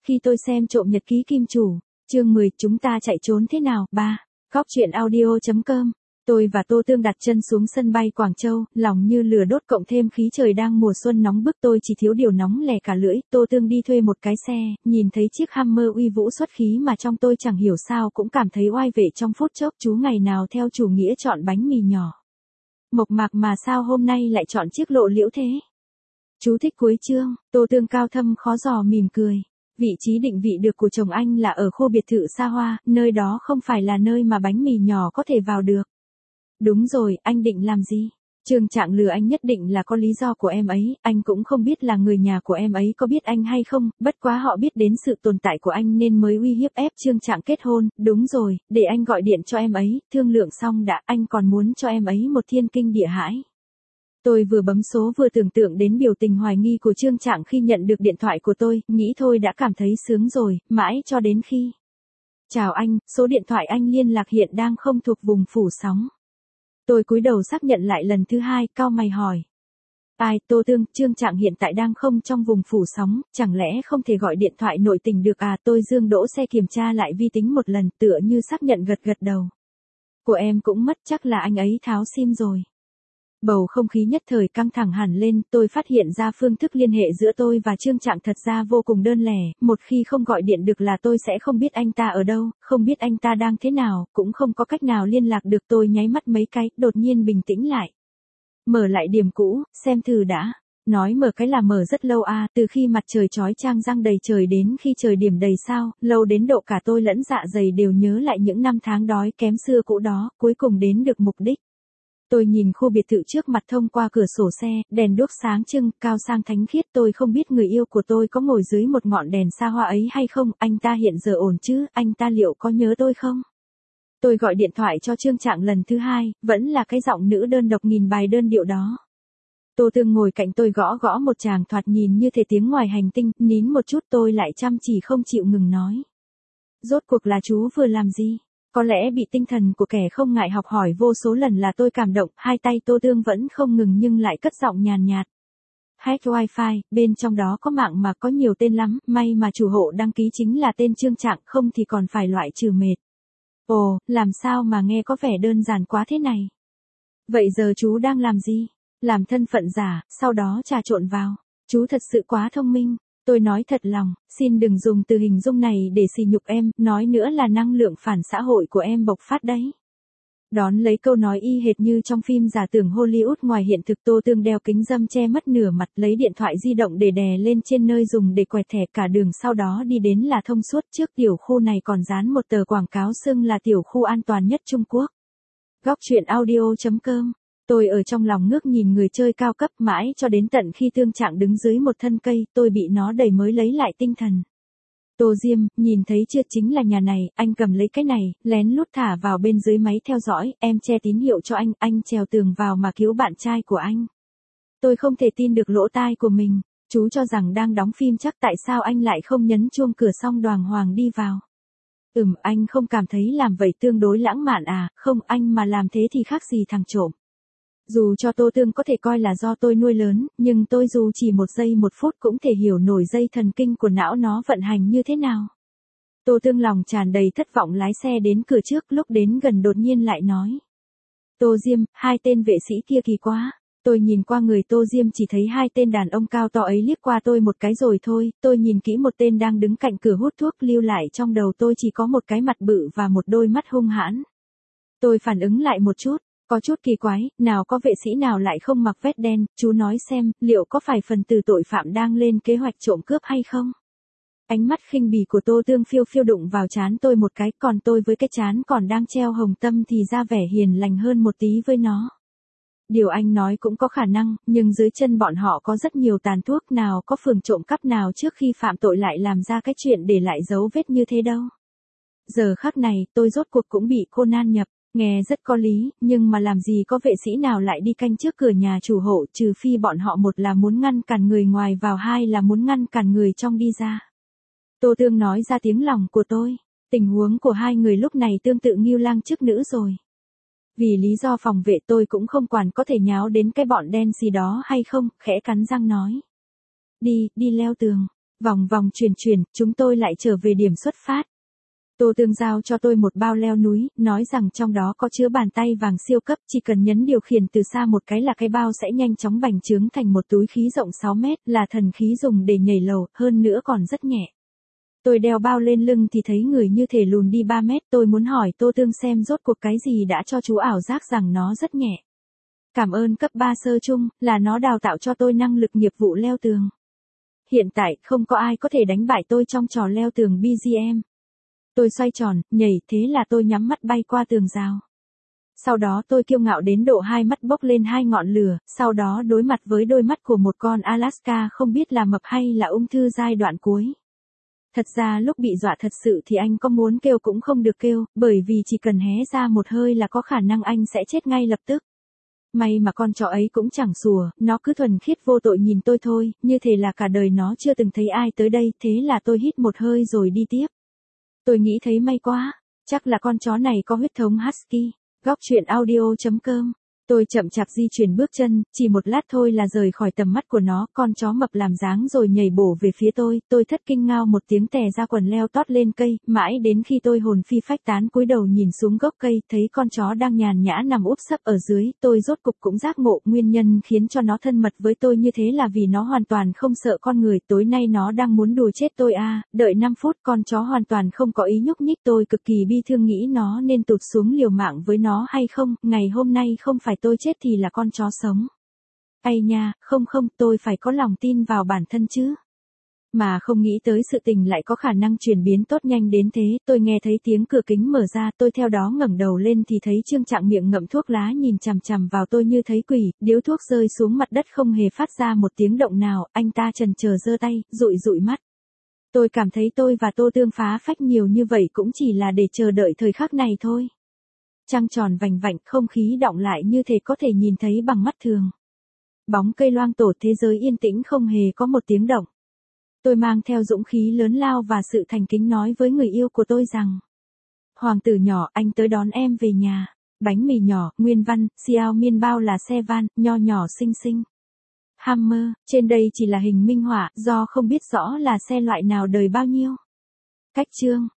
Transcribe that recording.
Khi tôi xem trộm nhật ký kim chủ, chương 10, chúng ta chạy trốn thế nào? 3. Góc truyện audio.com. Tôi và Tô Tương đặt chân xuống sân bay Quảng Châu, lòng như lửa đốt cộng thêm khí trời đang mùa xuân nóng bức, tôi chỉ thiếu điều nóng lè cả lưỡi. Tô Tương đi thuê một cái xe, nhìn thấy chiếc Hummer uy vũ xuất khí mà trong tôi chẳng hiểu sao cũng cảm thấy oai vệ trong phút chốc. Chú ngày nào theo chủ nghĩa chọn bánh mì nhỏ mộc mạc mà sao hôm nay lại chọn chiếc lộ liễu thế? Chú thích cuối chương. Tô Tương cao thâm khó dò mỉm cười. Vị trí định vị được của chồng anh là ở khu biệt thự xa hoa, nơi đó không phải là nơi mà bánh mì nhỏ có thể vào được. Đúng rồi, anh định làm gì? Trương Trạng lừa anh nhất định là có lý do của em ấy, anh cũng không biết là người nhà của em ấy có biết anh hay không, bất quá họ biết đến sự tồn tại của anh nên mới uy hiếp ép Trương Trạng kết hôn. Đúng rồi, để anh gọi điện cho em ấy, thương lượng xong đã, anh còn muốn cho em ấy một thiên kinh địa hãi. Tôi vừa bấm số vừa tưởng tượng đến biểu tình hoài nghi của Trương Trạng khi nhận được điện thoại của tôi, nghĩ thôi đã cảm thấy sướng rồi, mãi cho đến khi. Chào anh, số điện thoại anh liên lạc hiện đang không thuộc vùng phủ sóng. Tôi cúi đầu xác nhận lại lần thứ hai, cau mày hỏi. Ai, Tô Tương, Trương Trạng hiện tại đang không trong vùng phủ sóng, chẳng lẽ không thể gọi điện thoại nội tình được à? Tôi dương đỗ xe kiểm tra lại vi tính một lần, tựa như xác nhận gật gật đầu. Của em cũng mất, chắc là anh ấy tháo sim rồi. Bầu không khí nhất thời căng thẳng hẳn lên, tôi phát hiện ra phương thức liên hệ giữa tôi và Trương Trạng thật ra vô cùng đơn lẻ, một khi không gọi điện được là tôi sẽ không biết anh ta ở đâu, không biết anh ta đang thế nào, cũng không có cách nào liên lạc được. Tôi nháy mắt mấy cái, đột nhiên bình tĩnh lại. Mở lại điểm cũ, xem thử đã. Nói mở cái là mở rất lâu à, từ khi mặt trời chói chang răng đầy trời đến khi trời điểm đầy sao, lâu đến độ cả tôi lẫn dạ dày đều nhớ lại những năm tháng đói kém xưa cũ đó, cuối cùng đến được mục đích. Tôi nhìn khu biệt thự trước mặt thông qua cửa sổ xe, đèn đuốc sáng trưng, cao sang thánh khiết. Tôi không biết người yêu của tôi có ngồi dưới một ngọn đèn xa hoa ấy hay không, anh ta hiện giờ ổn chứ, anh ta liệu có nhớ tôi không? Tôi gọi điện thoại cho Trương Trạng lần thứ hai, vẫn là cái giọng nữ đơn độc nghìn bài đơn điệu đó. Tô Tương ngồi cạnh tôi gõ gõ một tràng thoạt nhìn như thể tiếng ngoài hành tinh, nín một chút tôi lại chăm chỉ không chịu ngừng nói. Rốt cuộc là chú vừa làm gì? Có lẽ bị tinh thần của kẻ không ngại học hỏi vô số lần là tôi cảm động, hai tay Tô Tương vẫn không ngừng nhưng lại cất giọng nhàn nhạt. Hack wifi, bên trong đó có mạng mà có nhiều tên lắm, may mà chủ hộ đăng ký chính là tên Trương Trạng, không thì còn phải loại trừ mệt. Ồ, làm sao mà nghe có vẻ đơn giản quá thế này? Vậy giờ chú đang làm gì? Làm thân phận giả, sau đó trà trộn vào. Chú thật sự quá thông minh. Tôi nói thật lòng, xin đừng dùng từ hình dung này để sỉ nhục em, nói nữa là năng lượng phản xã hội của em bộc phát đấy. Đón lấy câu nói y hệt như trong phim giả tưởng Hollywood ngoài hiện thực. Tô Tương đeo kính râm che mất nửa mặt, lấy điện thoại di động để đè lên trên nơi dùng để quẹt thẻ, cả đường sau đó đi đến là thông suốt. Trước tiểu khu này còn dán một tờ quảng cáo xưng là tiểu khu an toàn nhất Trung Quốc. Góc truyện audio.com. Tôi ở trong lòng ngước nhìn người chơi cao cấp mãi cho đến tận khi Trương Trạng đứng dưới một thân cây, tôi bị nó đẩy mới lấy lại tinh thần. Tô Diêm, nhìn thấy chưa, chính là nhà này, anh cầm lấy cái này, lén lút thả vào bên dưới máy theo dõi, em che tín hiệu cho anh trèo tường vào mà cứu bạn trai của anh. Tôi không thể tin được lỗ tai của mình, chú cho rằng đang đóng phim chắc, tại sao anh lại không nhấn chuông cửa xong đoàng hoàng đi vào? Anh không cảm thấy làm vậy tương đối lãng mạn à? Không, anh mà làm thế thì khác gì thằng trộm. Dù cho Tô Tương có thể coi là do tôi nuôi lớn, nhưng tôi dù chỉ một giây một phút cũng thể hiểu nổi dây thần kinh của não nó vận hành như thế nào. Tô Tương lòng tràn đầy thất vọng lái xe đến cửa trước, lúc đến gần đột nhiên lại nói. Tô Diêm, hai tên vệ sĩ kia kỳ quá. Tôi nhìn qua người Tô Diêm chỉ thấy hai tên đàn ông cao to ấy liếc qua tôi một cái rồi thôi. Tôi nhìn kỹ một tên đang đứng cạnh cửa hút thuốc, lưu lại trong đầu tôi chỉ có một cái mặt bự và một đôi mắt hung hãn. Tôi phản ứng lại một chút. Có chút kỳ quái, nào có vệ sĩ nào lại không mặc vest đen, chú nói xem, liệu có phải phần tử tội phạm đang lên kế hoạch trộm cướp hay không? Ánh mắt khinh bỉ của Tô Tương phiêu phiêu đụng vào trán tôi một cái, còn tôi với cái trán còn đang treo hồng tâm thì ra vẻ hiền lành hơn một tí với nó. Điều anh nói cũng có khả năng, nhưng dưới chân bọn họ có rất nhiều tàn thuốc, nào có phường trộm cắp nào trước khi phạm tội lại làm ra cái chuyện để lại dấu vết như thế đâu. Giờ khắc này, tôi rốt cuộc cũng bị Conan nhập. Nghe rất có lý, nhưng mà làm gì có vệ sĩ nào lại đi canh trước cửa nhà chủ hộ, trừ phi bọn họ một là muốn ngăn cản người ngoài vào, hai là muốn ngăn cản người trong đi ra. Tô Tương nói ra tiếng lòng của tôi. Tình huống của hai người lúc này tương tự Ngưu Lang trước nữ rồi. Vì lý do phòng vệ tôi cũng không quản có thể nháo đến cái bọn đen gì đó hay không, khẽ cắn răng nói. Đi leo tường. Vòng vòng chuyển, chúng tôi lại trở về điểm xuất phát. Tô Tương giao cho tôi một bao leo núi, nói rằng trong đó có chứa bàn tay vàng siêu cấp, chỉ cần nhấn điều khiển từ xa một cái là cái bao sẽ nhanh chóng bành trướng thành một túi khí rộng 6 mét, là thần khí dùng để nhảy lầu, hơn nữa còn rất nhẹ. Tôi đeo bao lên lưng thì thấy người như thể lùn đi 3 mét, tôi muốn hỏi Tô Tương xem rốt cuộc cái gì đã cho chú ảo giác rằng nó rất nhẹ. Cảm ơn cấp 3 sơ chung, là nó đào tạo cho tôi năng lực nghiệp vụ leo tường. Hiện tại, không có ai có thể đánh bại tôi trong trò leo tường BGM. Tôi xoay tròn, nhảy, thế là tôi nhắm mắt bay qua tường rào. Sau đó tôi kiêu ngạo đến độ hai mắt bốc lên hai ngọn lửa, sau đó đối mặt với đôi mắt của một con Alaska không biết là mập hay là ung thư giai đoạn cuối. Thật ra lúc bị dọa thật sự thì anh có muốn kêu cũng không được kêu, bởi vì chỉ cần hé ra một hơi là có khả năng anh sẽ chết ngay lập tức. May mà con chó ấy cũng chẳng sủa, nó cứ thuần khiết vô tội nhìn tôi thôi, như thể là cả đời nó chưa từng thấy ai tới đây, thế là tôi hít một hơi rồi đi tiếp. Tôi nghĩ thấy may quá, chắc là con chó này có huyết thống Husky. Góc truyện audio.com. Tôi chậm chạp di chuyển bước chân, chỉ một lát thôi là rời khỏi tầm mắt của nó, con chó mập làm dáng rồi nhảy bổ về phía tôi thất kinh ngao một tiếng tè ra quần leo tót lên cây, mãi đến khi tôi hồn phi phách tán cúi đầu nhìn xuống gốc cây, thấy con chó đang nhàn nhã nằm úp sấp ở dưới, tôi rốt cục cũng giác ngộ, nguyên nhân khiến cho nó thân mật với tôi như thế là vì nó hoàn toàn không sợ con người, tối nay nó đang muốn đùa chết tôi à, đợi 5 phút con chó hoàn toàn không có ý nhúc nhích, tôi cực kỳ bi thương nghĩ nó nên tụt xuống liều mạng với nó hay không, ngày hôm nay không phải tôi chết thì là con chó sống. Ây nha, không, tôi phải có lòng tin vào bản thân chứ. Mà không nghĩ tới sự tình lại có khả năng chuyển biến tốt nhanh đến thế, tôi nghe thấy tiếng cửa kính mở ra, tôi theo đó ngẩng đầu lên thì thấy Trương Trạng miệng ngậm thuốc lá nhìn chằm chằm vào tôi như thấy quỷ, điếu thuốc rơi xuống mặt đất không hề phát ra một tiếng động nào, anh ta chần chờ giơ tay, dụi mắt. Tôi cảm thấy tôi và Tô Tương phá phách nhiều như vậy cũng chỉ là để chờ đợi thời khắc này thôi. Trăng tròn vành vạnh, không khí đọng lại như thể có thể nhìn thấy bằng mắt thường. Bóng cây loang tổ, thế giới yên tĩnh không hề có một tiếng động. Tôi mang theo dũng khí lớn lao và sự thành kính nói với người yêu của tôi rằng: Hoàng tử nhỏ, anh tới đón em về nhà. Bánh mì nhỏ, nguyên văn, Xiao Miên bao là xe van, nho nhỏ xinh xinh. Hammer, trên đây chỉ là hình minh họa, do không biết rõ là xe loại nào đời bao nhiêu. Cách chương